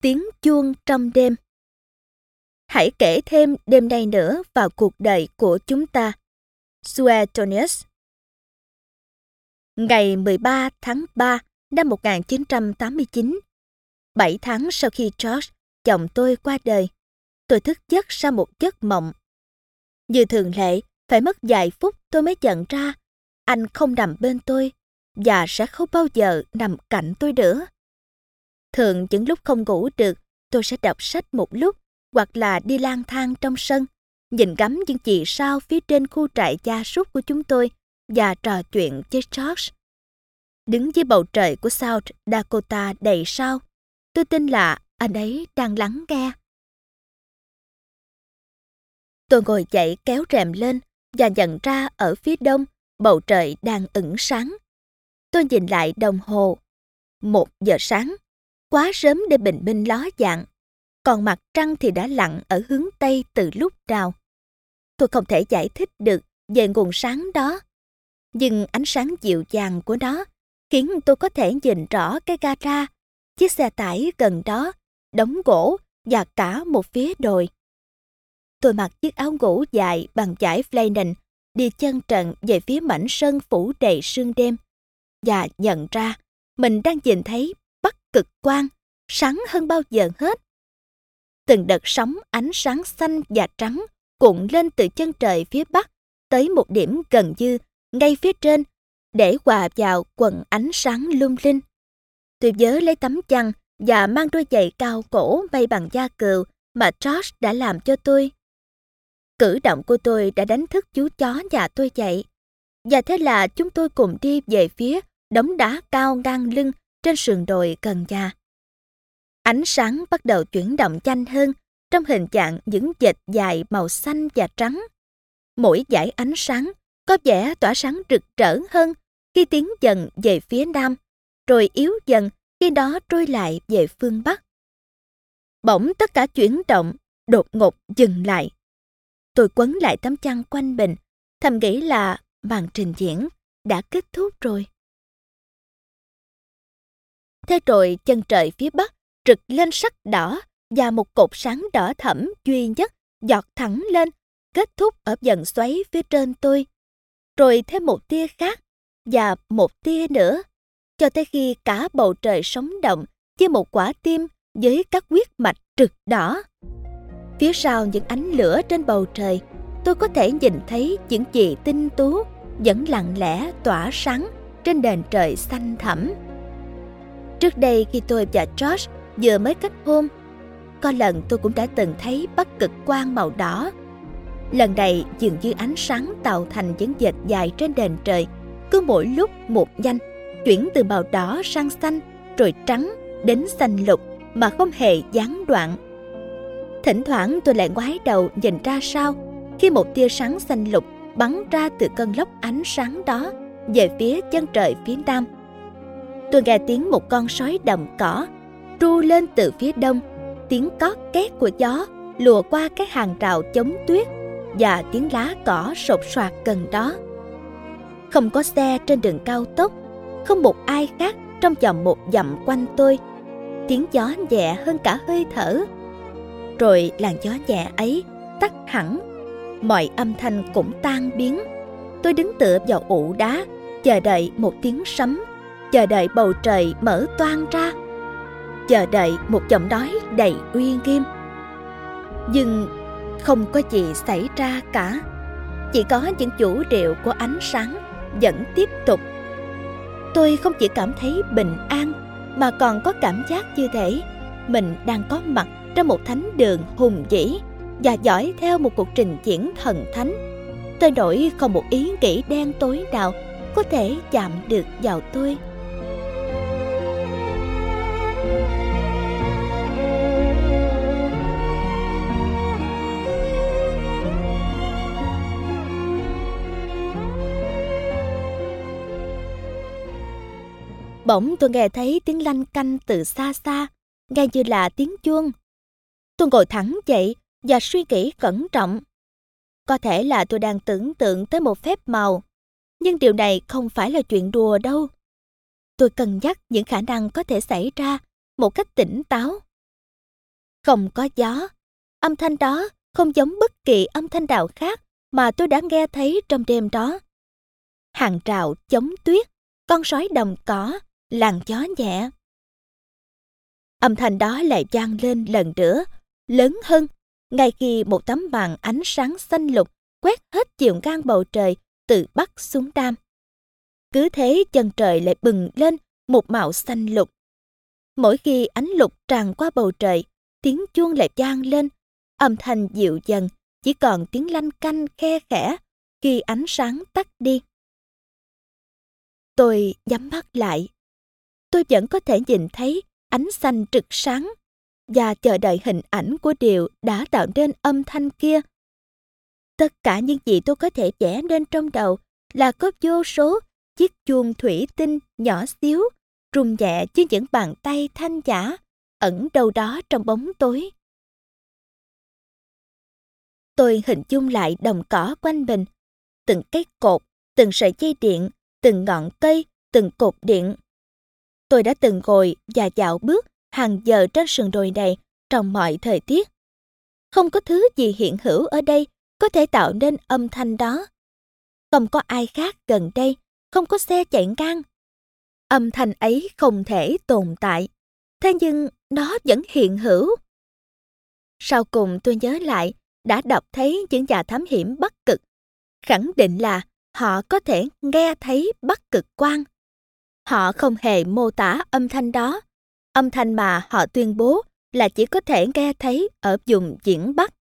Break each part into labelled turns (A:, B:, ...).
A: Tiếng chuông trong đêm. Hãy kể thêm đêm nay nữa vào cuộc đời của chúng ta. Suetonius. Ngày 13 tháng 3 năm 1989, 7 tháng sau khi George, chồng tôi qua đời, tôi thức giấc sau một giấc mộng. Như thường lệ, phải mất vài phút tôi mới nhận ra anh không nằm bên tôi và sẽ không bao giờ nằm cạnh tôi nữa. Thường những lúc không ngủ được, tôi sẽ đọc sách một lúc hoặc là đi lang thang trong sân, nhìn ngắm những vì sao phía trên khu trại gia súc của chúng tôi và trò chuyện với George. Đứng dưới bầu trời của South Dakota đầy sao, tôi tin là anh ấy đang lắng nghe. Tôi ngồi dậy kéo rèm lên và nhận ra ở phía đông bầu trời đang ửng sáng. Tôi nhìn lại đồng hồ. 1 giờ sáng, quá sớm để bình minh ló dạng. Còn mặt trăng thì đã lặn ở hướng Tây từ lúc nào. Tôi không thể giải thích được về nguồn sáng đó. Nhưng ánh sáng dịu dàng của nó khiến tôi có thể nhìn rõ cái gara, chiếc xe tải gần đó, đống gỗ và cả một phía đồi. Tôi mặc chiếc áo ngủ dài bằng vải flannel, đi chân trần về phía mảnh sân phủ đầy sương đêm và nhận ra mình đang nhìn thấy Bắc Cực Quang sáng hơn bao giờ hết. Từng đợt sóng ánh sáng xanh và trắng cuộn lên từ chân trời phía Bắc tới một điểm gần như ngay phía trên để hòa vào quần ánh sáng lung linh. Tôi vớ lấy tấm chăn và mang đôi giày cao cổ may bằng da cừu mà George đã làm cho tôi. Cử động của tôi đã đánh thức chú chó nhà tôi dậy, và thế là chúng tôi cùng đi về phía đống đá cao ngang lưng trên sườn đồi gần nhà. Ánh sáng bắt đầu chuyển động nhanh hơn trong hình dạng những vệt dài màu xanh và trắng. Mỗi dải ánh sáng có vẻ tỏa sáng rực rỡ hơn khi tiến dần về phía nam, rồi yếu dần khi đó trôi lại về phương Bắc. Bỗng tất cả chuyển động, đột ngột dừng lại. Tôi quấn lại tấm chăn quanh mình, thầm nghĩ là màn trình diễn đã kết thúc rồi. Thế rồi chân trời phía Bắc rực lên sắc đỏ và một cột sáng đỏ thẫm duy nhất giọt thẳng lên, kết thúc ở vầng xoáy phía trên tôi. Rồi thêm một tia khác và một tia nữa, cho tới khi cả bầu trời sống động như một quả tim với các huyết mạch rực đỏ. Phía sau những ánh lửa trên bầu trời, tôi có thể nhìn thấy những gì tinh tú vẫn lặng lẽ tỏa sáng trên nền trời xanh thẳm. Trước đây khi tôi và George vừa mới kết hôn, có lần tôi cũng đã từng thấy Bắc Cực Quang màu đỏ. Lần này dường như ánh sáng tạo thành những vệt dài trên nền trời, cứ mỗi lúc một nhanh, chuyển từ màu đỏ sang xanh, rồi trắng đến xanh lục mà không hề gián đoạn. Thỉnh thoảng tôi lại ngoái đầu nhìn ra sau khi một tia sáng xanh lục bắn ra từ cơn lốc ánh sáng đó về phía chân trời phía nam. Tôi nghe tiếng một con sói đồng cỏ tru lên từ phía đông, tiếng cót két của gió lùa qua cái hàng rào chống tuyết và tiếng lá cỏ sột soạt gần đó. Không có xe trên đường cao tốc, không một ai khác trong vòng một dặm quanh tôi. Tiếng gió nhẹ hơn cả hơi thở. Rồi làn gió nhẹ ấy tắt hẳn, mọi âm thanh cũng tan biến. Tôi đứng tựa vào ụ đá, chờ đợi một tiếng sấm, chờ đợi bầu trời mở toang ra, chờ đợi một giọng nói đầy uy nghiêm. Nhưng không có gì xảy ra cả. Chỉ có những vũ điệu của ánh sáng vẫn tiếp tục. Tôi không chỉ cảm thấy bình an, mà còn có cảm giác như thể mình đang có mặt trong một thánh đường hùng vĩ và dõi theo một cuộc trình diễn thần thánh, tới nỗi không một ý nghĩ đen tối nào có thể chạm được vào tôi. Bỗng tôi nghe thấy tiếng lanh canh từ xa xa, nghe như là tiếng chuông. Tôi ngồi thẳng dậy và suy nghĩ cẩn trọng. Có thể là tôi đang tưởng tượng tới một phép màu, nhưng điều này không phải là chuyện đùa đâu. Tôi cân nhắc những khả năng có thể xảy ra một cách tỉnh táo. Không có gió. Âm thanh đó không giống bất kỳ âm thanh nào khác mà tôi đã nghe thấy trong đêm đó. Hàng rào chống tuyết, con sói đồng cỏ, làn gió nhẹ. Âm thanh đó lại vang lên lần nữa, lớn hơn, ngay khi một tấm màn ánh sáng xanh lục quét hết chiều ngang bầu trời từ bắc xuống nam. Cứ thế chân trời lại bừng lên một màu xanh lục. Mỗi khi ánh lục tràn qua bầu trời, tiếng chuông lại vang lên, âm thanh dịu dần, chỉ còn tiếng lanh canh khe khẽ khi ánh sáng tắt đi. Tôi nhắm mắt lại. Tôi vẫn có thể nhìn thấy ánh xanh rực sáng và chờ đợi hình ảnh của điều đã tạo nên âm thanh kia. Tất cả những gì tôi có thể vẽ nên trong đầu là có vô số chiếc chuông thủy tinh nhỏ xíu, rung nhẹ với những bàn tay thanh nhã, ẩn đâu đó trong bóng tối. Tôi hình dung lại đồng cỏ quanh mình, từng cái cột, từng sợi dây điện, từng ngọn cây, từng cột điện. Tôi đã từng ngồi và dạo bước hàng giờ trên sườn đồi này trong mọi thời tiết. Không có thứ gì hiện hữu ở đây có thể tạo nên âm thanh đó. Không có ai khác gần đây, không có xe chạy ngang. Âm thanh ấy không thể tồn tại, thế nhưng nó vẫn hiện hữu. Sau cùng tôi nhớ lại, đã đọc thấy những nhà thám hiểm Bắc Cực khẳng định là họ có thể nghe thấy Bắc Cực quang. Họ không hề mô tả âm thanh đó. Âm thanh mà họ tuyên bố là chỉ có thể nghe thấy ở vùng Viễn Bắc.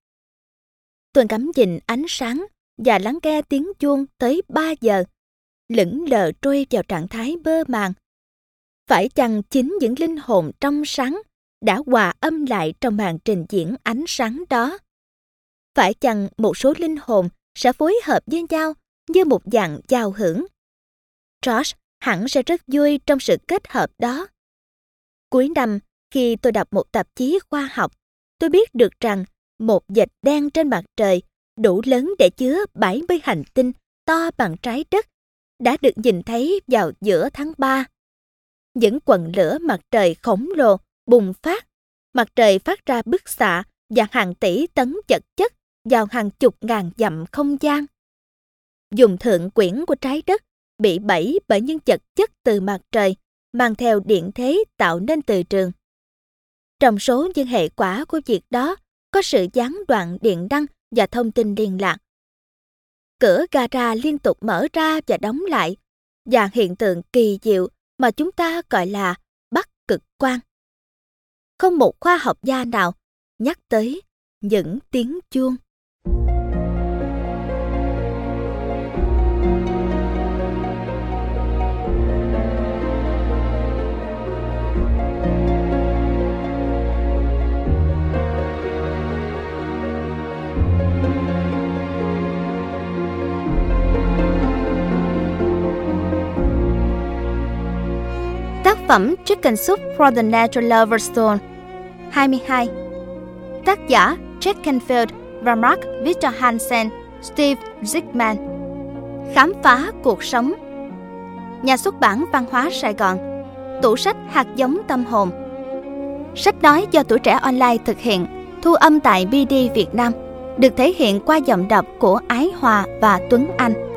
A: Tôi ngắm nhìn ánh sáng và lắng nghe tiếng chuông tới 3 giờ, lững lờ trôi vào trạng thái mơ màng. Phải chăng chính những linh hồn trong sáng đã hòa âm lại trong màn trình diễn ánh sáng đó? Phải chăng một số linh hồn sẽ phối hợp với nhau như một dạng giao hưởng? George hẳn sẽ rất vui trong sự kết hợp đó. Cuối năm, khi tôi đọc một tạp chí khoa học, tôi biết được rằng một vệt đen trên mặt trời đủ lớn để chứa 70 hành tinh to bằng trái đất đã được nhìn thấy vào giữa tháng 3. Những quần lửa mặt trời khổng lồ bùng phát. Mặt trời phát ra bức xạ và hàng tỷ tấn vật chất vào hàng chục ngàn dặm không gian. Vùng thượng quyển của trái đất bị bẫy bởi những vật chất từ mặt trời mang theo điện thế tạo nên từ trường. Trong số những hệ quả của việc đó có sự gián đoạn điện năng và thông tin liên lạc. Cửa gara liên tục mở ra và đóng lại, và hiện tượng kỳ diệu mà chúng ta gọi là Bắc Cực quang. Không một khoa học gia nào nhắc tới những tiếng chuông. Tác phẩm Chicken Soup for the Nature Lover's Soul 22. Tác giả Jack Canfield và Mark Victor Hansen, Steve Ziegman. Khám phá cuộc sống. Nhà xuất bản Văn hóa Sài Gòn. Tủ sách hạt giống tâm hồn. Sách nói do Tuổi Trẻ Online thực hiện, thu âm tại BD Việt Nam, được thể hiện qua giọng đọc của Ái Hòa và Tuấn Anh.